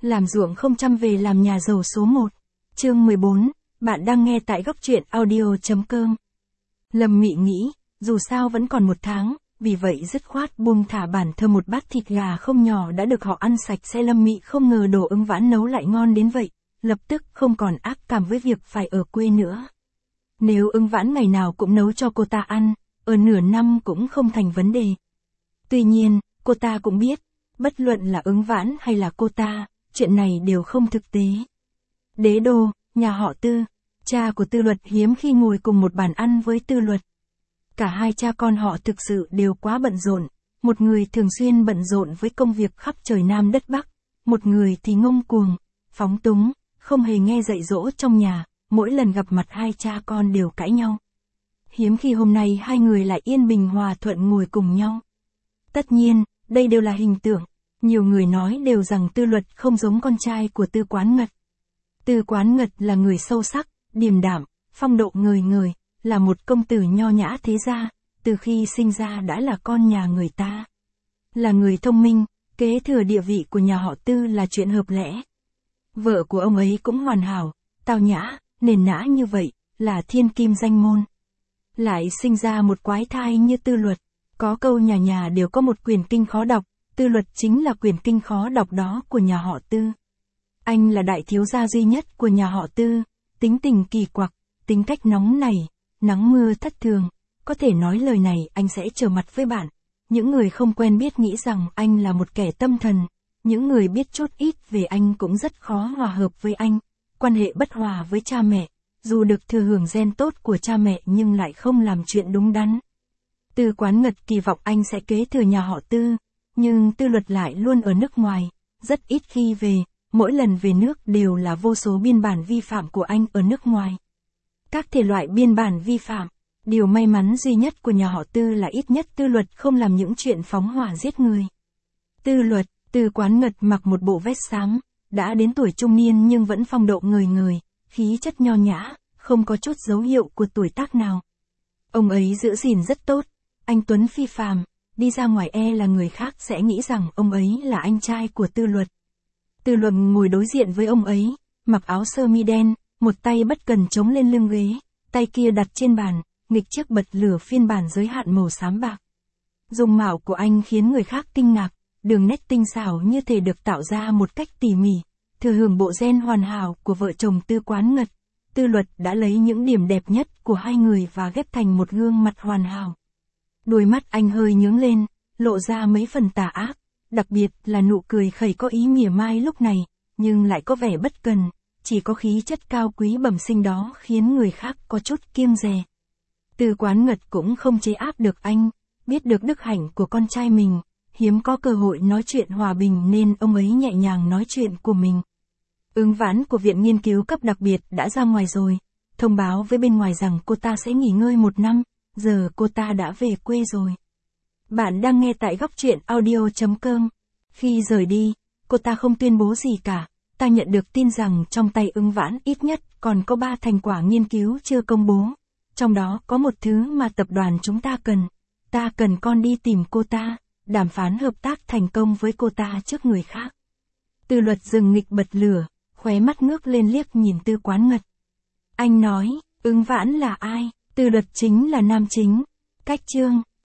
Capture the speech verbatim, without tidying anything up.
Làm ruộng không chăm về làm nhà giàu số một. Chương mười bốn, bạn đang nghe tại góc truyện audio.com. Lâm Mị nghĩ, dù sao vẫn còn một tháng, vì vậy dứt khoát buông thả bản thơm một bát thịt gà không nhỏ đã được họ ăn sạch sẽ. Lâm Mị không ngờ đồ Ứng Vãn nấu lại ngon đến vậy, lập tức không còn ác cảm với việc phải ở quê nữa. Nếu Ứng Vãn ngày nào cũng nấu cho cô ta ăn, ở nửa năm cũng không thành vấn đề. Tuy nhiên, cô ta cũng biết, bất luận là Ứng Vãn hay là cô ta, chuyện này đều không thực tế. Đế đô, nhà họ Tư, cha của Tư Luật hiếm khi ngồi cùng một bàn ăn với Tư Luật. Cả hai cha con họ thực sự đều quá bận rộn, một người thường xuyên bận rộn với công việc khắp trời Nam đất Bắc, một người thì ngông cuồng, phóng túng, không hề nghe dạy dỗ trong nhà, mỗi lần gặp mặt hai cha con đều cãi nhau. Hiếm khi hôm nay hai người lại yên bình hòa thuận ngồi cùng nhau. Tất nhiên, đây đều là hình tượng, nhiều người nói đều rằng Tư Luật không giống con trai của Tư Quán Ngật. Tư Quán Ngật là người sâu sắc, điềm đạm, phong độ ngời ngời, là một công tử nho nhã thế gia, từ khi sinh ra đã là con nhà người ta. Là người thông minh, kế thừa địa vị của nhà họ Tư là chuyện hợp lẽ. Vợ của ông ấy cũng hoàn hảo, tao nhã, nền nã như vậy, là thiên kim danh môn. Lại sinh ra một quái thai như Tư Luật, có câu nhà nhà đều có một quyển kinh khó đọc, Tư Luật chính là quyển kinh khó đọc đó của nhà họ Tư. Anh là đại thiếu gia duy nhất của nhà họ Tư, tính tình kỳ quặc, tính cách nóng nảy, nắng mưa thất thường, có thể nói lời này anh sẽ trở mặt với bạn. Những người không quen biết nghĩ rằng anh là một kẻ tâm thần, những người biết chút ít về anh cũng rất khó hòa hợp với anh, quan hệ bất hòa với cha mẹ, dù được thừa hưởng gen tốt của cha mẹ nhưng lại không làm chuyện đúng đắn. Tư Quán Ngật kỳ vọng anh sẽ kế thừa nhà họ Tư, nhưng Tư Luật lại luôn ở nước ngoài, rất ít khi về, mỗi lần về nước đều là vô số biên bản vi phạm của anh ở nước ngoài. Các thể loại biên bản vi phạm, điều may mắn duy nhất của nhà họ Tư là ít nhất Tư Luật không làm những chuyện phóng hỏa giết người. Tư Luật, Tư Quán Ngật mặc một bộ vest xám, đã đến tuổi trung niên nhưng vẫn phong độ ngời ngời, khí chất nho nhã, không có chút dấu hiệu của tuổi tác nào. Ông ấy giữ gìn rất tốt, anh tuấn phi phàm, đi ra ngoài e là người khác sẽ nghĩ rằng ông ấy là anh trai của Tư Luật. Tư Luật ngồi đối diện với ông ấy, mặc áo sơ mi đen, một tay bất cần chống lên lưng ghế, tay kia đặt trên bàn, nghịch chiếc bật lửa phiên bản giới hạn màu xám bạc. Dung mạo của anh khiến người khác kinh ngạc, đường nét tinh xảo như thể được tạo ra một cách tỉ mỉ, thừa hưởng bộ gen hoàn hảo của vợ chồng Tư Quán Ngật. Tư Luật đã lấy những điểm đẹp nhất của hai người và ghép thành một gương mặt hoàn hảo. Đôi mắt anh hơi nhướng lên, lộ ra mấy phần tà ác, đặc biệt là nụ cười khẩy có ý mỉa mai lúc này, nhưng lại có vẻ bất cần, chỉ có khí chất cao quý bẩm sinh đó khiến người khác có chút kiêng dè. Tư Quán Ngật cũng không chế áp được anh, biết được đức hạnh của con trai mình, hiếm có cơ hội nói chuyện hòa bình nên ông ấy nhẹ nhàng nói chuyện của mình. Ứng Vãn của Viện Nghiên cứu cấp đặc biệt đã ra ngoài rồi, thông báo với bên ngoài rằng cô ta sẽ nghỉ ngơi một năm, giờ cô ta đã về quê rồi. Bạn đang nghe tại góc truyện audio.com. Khi rời đi, cô ta không tuyên bố gì cả, ta nhận được tin rằng trong tay Ứng Vãn ít nhất còn có ba thành quả nghiên cứu chưa công bố. Trong đó có một thứ mà tập đoàn chúng ta cần. Ta cần con đi tìm cô ta, đàm phán hợp tác thành công với cô ta trước người khác. Tư Luật dừng nghịch bật lửa, khóe mắt ngước lên liếc nhìn Tư Quán Ngật. Anh nói, Ứng Vãn là ai? Tư Luật chính là nam chính. Cách chương.